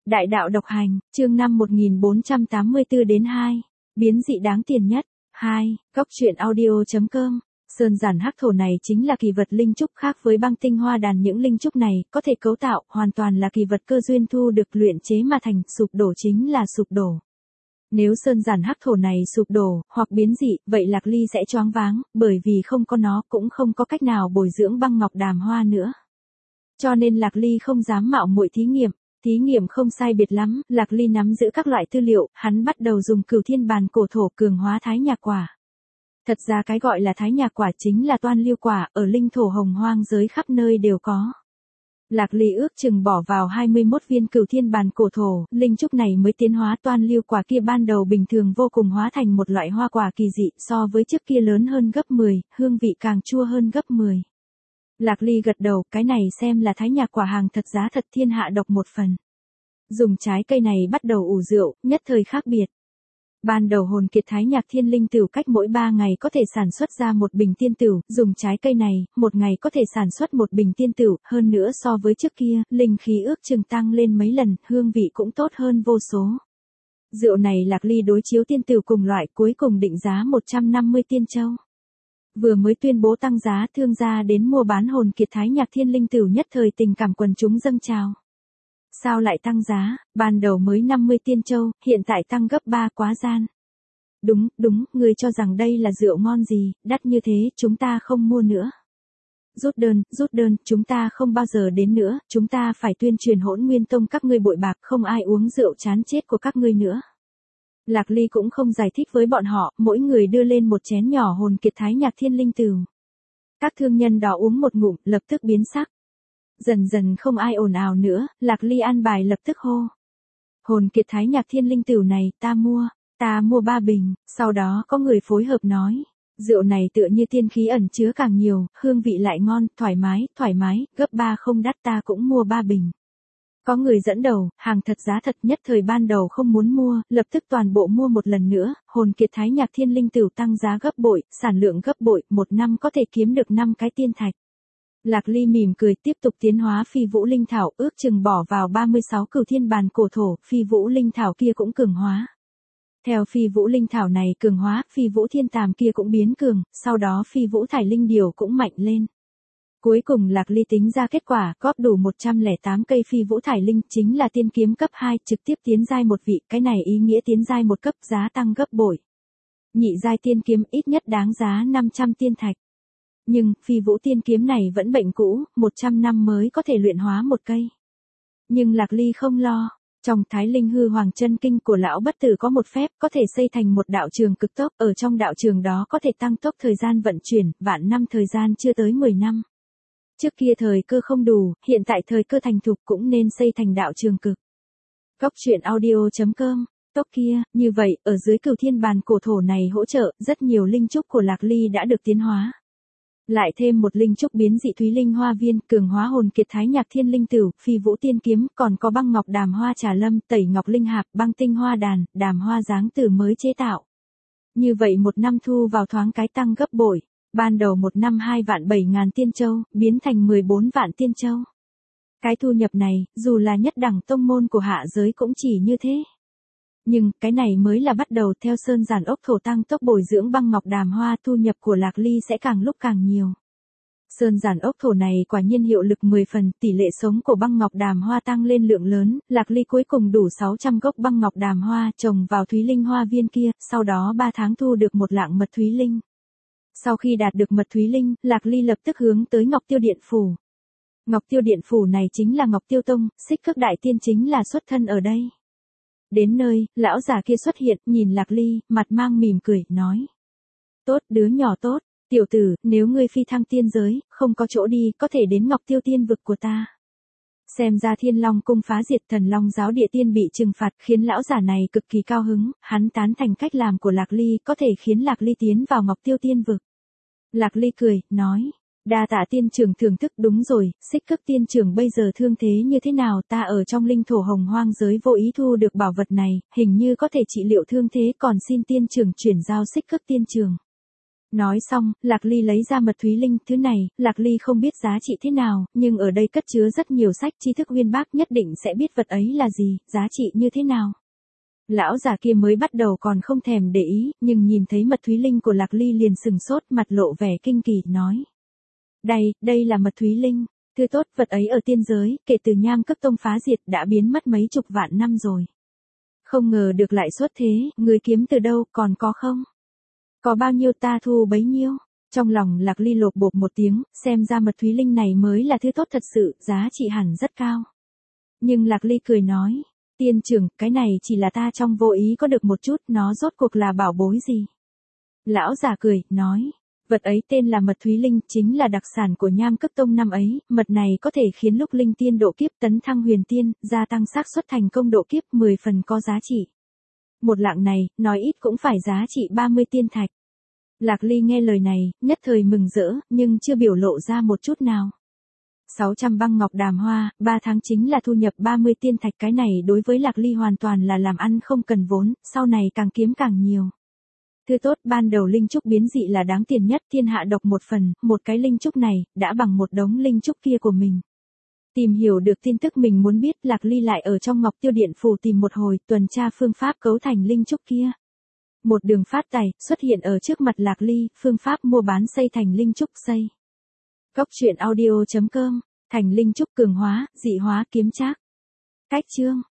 Đại đạo độc hành, chương 5 1484 đến 2. Biến dị đáng tiền nhất. 2. Góc truyện audio.com. Sơn giản hắc thổ này chính là kỳ vật linh trúc, khác với băng tinh hoa đàn, những linh trúc này có thể cấu tạo, hoàn toàn là kỳ vật cơ duyên thu được luyện chế mà thành, sụp đổ chính là sụp đổ. Nếu sơn giản hắc thổ này sụp đổ, hoặc biến dị, vậy Lạc Ly sẽ choáng váng, bởi vì không có nó cũng không có cách nào bồi dưỡng băng ngọc đàm hoa nữa. Cho nên Lạc Ly không dám mạo muội thí nghiệm. Thí nghiệm không sai biệt lắm, Lạc Ly nắm giữ các loại tư liệu, hắn bắt đầu dùng Cửu Thiên Bàn cổ thổ cường hóa thái nhạc quả. Thật ra cái gọi là thái nhạc quả chính là toan lưu quả, ở linh thổ hồng hoang giới khắp nơi đều có. Lạc Ly ước chừng bỏ vào 21 viên Cửu Thiên Bàn cổ thổ, linh trúc này mới tiến hóa toan lưu quả kia ban đầu bình thường vô cùng hóa thành một loại hoa quả kỳ dị, so với trước kia lớn hơn gấp 10, hương vị càng chua hơn gấp 10. Lạc Ly gật đầu, cái này xem là thái nhạc quả hàng thật giá thật, thiên hạ độc một phần. Dùng trái cây này bắt đầu ủ rượu, nhất thời khác biệt. Ban đầu hồn kiệt thái nhạc thiên linh tửu cách mỗi 3 ngày có thể sản xuất ra một bình tiên tửu, dùng trái cây này, một ngày có thể sản xuất một bình tiên tửu, hơn nữa so với trước kia, linh khí ước chừng tăng lên mấy lần, hương vị cũng tốt hơn vô số. Rượu này Lạc Ly đối chiếu tiên tửu cùng loại, cuối cùng định giá 150 tiên châu. Vừa mới tuyên bố tăng giá, thương gia đến mua bán hồn kiệt thái nhạc thiên linh tửu nhất thời tình cảm quần chúng dâng trào. Sao lại tăng giá, ban đầu mới 50 tiên châu, hiện tại tăng gấp 3, quá gian. Đúng, người cho rằng đây là rượu ngon gì, đắt như thế, chúng ta không mua nữa. Rút đơn, chúng ta không bao giờ đến nữa, chúng ta phải tuyên truyền Hỗn Nguyên Tông các ngươi bội bạc, không ai uống rượu chán chết của các ngươi nữa. Lạc Ly cũng không giải thích với bọn họ, mỗi người đưa lên một chén nhỏ hồn kiệt thái nhạc thiên linh tửu. Các thương nhân đó uống một ngụm, lập tức biến sắc. Dần dần không ai ồn ào nữa, Lạc Ly an bài lập tức hô. Hồn kiệt thái nhạc thiên linh tửu này, ta mua 3 bình, sau đó có người phối hợp nói. Rượu này tựa như tiên khí ẩn chứa càng nhiều, hương vị lại ngon, thoải mái, gấp 3 không đắt, ta cũng mua 3 bình. Có người dẫn đầu, hàng thật giá thật, nhất thời ban đầu không muốn mua, lập tức toàn bộ mua một lần nữa, hồn kiệt thái nhạc thiên linh tửu tăng giá gấp bội, sản lượng gấp bội, 1 năm có thể kiếm được 5 cái tiên thạch. Lạc Ly mỉm cười tiếp tục tiến hóa phi vũ linh thảo, ước chừng bỏ vào 36 Cửu Thiên Bàn cổ thổ, phi vũ linh thảo kia cũng cường hóa. Theo phi vũ linh thảo này cường hóa, phi vũ thiên tàm kia cũng biến cường, sau đó phi vũ thải linh điều cũng mạnh lên. Cuối cùng Lạc Ly tính ra kết quả, góp đủ 108 cây phi vũ thải linh, chính là tiên kiếm cấp 2, trực tiếp tiến giai một vị, cái này ý nghĩa tiến giai một cấp, giá tăng gấp bội. Nhị giai tiên kiếm ít nhất đáng giá 500 tiên thạch. Nhưng, phi vũ tiên kiếm này vẫn bệnh cũ, 100 năm mới có thể luyện hóa một cây. Nhưng Lạc Ly không lo. Trong Thái Linh Hư Hoàng Chân Kinh của lão bất tử có một phép, có thể xây thành một đạo trường cực tốc, ở trong đạo trường đó có thể tăng tốc thời gian vận chuyển, vạn năm thời gian chưa tới 10 năm. Trước kia thời cơ không đủ, hiện tại thời cơ thành thục cũng nên xây thành đạo trường cực. Góc truyện audio.com. Tốc kia, như vậy, ở dưới Cửu Thiên Bàn cổ thổ này hỗ trợ, rất nhiều linh trúc của Lạc Ly đã được tiến hóa. Lại thêm một linh trúc biến dị Thúy Linh Hoa Viên, cường hóa hồn kiệt thái nhạc thiên linh tửu, phi vũ tiên kiếm, còn có băng ngọc đàm hoa trà lâm, tẩy ngọc linh hạp, băng tinh hoa đàn, đàm hoa dáng tử mới chế tạo. Như vậy 1 năm thu vào thoáng cái tăng gấp bội, ban đầu 1 năm 2.700.000 tiên châu, biến thành 14 vạn tiên châu. Cái thu nhập này, dù là nhất đẳng tông môn của hạ giới cũng chỉ như thế. Nhưng, cái này mới là bắt đầu, theo sơn giản ốc thổ tăng tốc bồi dưỡng băng ngọc đàm hoa, thu nhập của Lạc Ly sẽ càng lúc càng nhiều. Sơn giản ốc thổ này quả nhiên hiệu lực 10 phần, tỷ lệ sống của băng ngọc đàm hoa tăng lên lượng lớn, Lạc Ly cuối cùng đủ 600 gốc băng ngọc đàm hoa trồng vào Thúy Linh Hoa Viên kia, sau đó 3 tháng thu được một lạng mật Thúy Linh. Sau khi đạt được mật Thúy Linh, Lạc Ly lập tức hướng tới Ngọc Tiêu Điện Phủ. Ngọc Tiêu Điện Phủ này chính là Ngọc Tiêu Tông, Xích Cước Đại Tiên chính là xuất thân ở đây. Đến nơi, lão già kia xuất hiện, nhìn Lạc Ly, mặt mang mỉm cười, nói. Tốt, đứa nhỏ tốt, tiểu tử, nếu ngươi phi thăng tiên giới, không có chỗ đi, có thể đến Ngọc Tiêu Tiên vực của ta. Xem ra Thiên Long cung phá diệt, Thần Long giáo địa tiên bị trừng phạt, khiến lão già này cực kỳ cao hứng, hắn tán thành cách làm của Lạc Ly, có thể khiến Lạc Ly tiến vào Ngọc Tiêu Tiên vực. Lạc Ly cười, nói. Đa tạ tiên trưởng thưởng thức, đúng rồi, Xích Cước tiên trưởng bây giờ thương thế như thế nào, ta ở trong linh thổ hồng hoang giới vô ý thu được bảo vật này, hình như có thể trị liệu thương thế, còn xin tiên trưởng chuyển giao Xích Cước tiên trưởng. Nói xong, Lạc Ly lấy ra mật thúy linh, thứ này, Lạc Ly không biết giá trị thế nào, nhưng ở đây cất chứa rất nhiều sách tri thức uyên bác, nhất định sẽ biết vật ấy là gì, giá trị như thế nào. Lão già kia mới bắt đầu còn không thèm để ý, nhưng nhìn thấy mật thúy linh của Lạc Ly liền sừng sốt, mặt lộ vẻ kinh kỳ, nói. Đây là mật thúy linh, thứ tốt, vật ấy ở tiên giới, kể từ Nham Cấp Tông phá diệt đã biến mất mấy chục vạn năm rồi. Không ngờ được lại xuất thế, người kiếm từ đâu, còn có không? Có bao nhiêu ta thu bấy nhiêu. Trong lòng Lạc Ly lột bột một tiếng, xem ra mật thúy linh này mới là thứ tốt thật sự, giá trị hẳn rất cao. Nhưng Lạc Ly cười nói, tiên trưởng, cái này chỉ là ta trong vô ý có được một chút, nó rốt cuộc là bảo bối gì? Lão già cười, nói, vật ấy tên là mật thúy linh, chính là đặc sản của Nham Cấp Tông năm ấy, mật này có thể khiến lúc linh tiên độ kiếp tấn thăng huyền tiên, gia tăng xác suất thành công độ kiếp 10 phần có giá trị. Một lạng này, nói ít cũng phải giá trị 30 tiên thạch. Lạc Ly nghe lời này, nhất thời mừng rỡ, nhưng chưa biểu lộ ra một chút nào. 600 băng ngọc đàm hoa, 3 tháng chính là thu nhập 30 tiên thạch, cái này đối với Lạc Ly hoàn toàn là làm ăn không cần vốn, sau này càng kiếm càng nhiều. Thứ tốt, ban đầu linh trúc biến dị là đáng tiền nhất, thiên hạ độc một phần, một cái linh trúc này, đã bằng một đống linh trúc kia của mình. Tìm hiểu được tin tức mình muốn biết, Lạc Ly lại ở trong Ngọc Tiêu Điện Phủ tìm một hồi, tuần tra phương pháp cấu thành linh trúc kia. Một đường phát tài, xuất hiện ở trước mặt Lạc Ly, phương pháp mua bán xây thành linh trúc xây. Cốc truyện audio.com, thành linh trúc cường hóa, dị hóa, kiếm trác. Cách chương.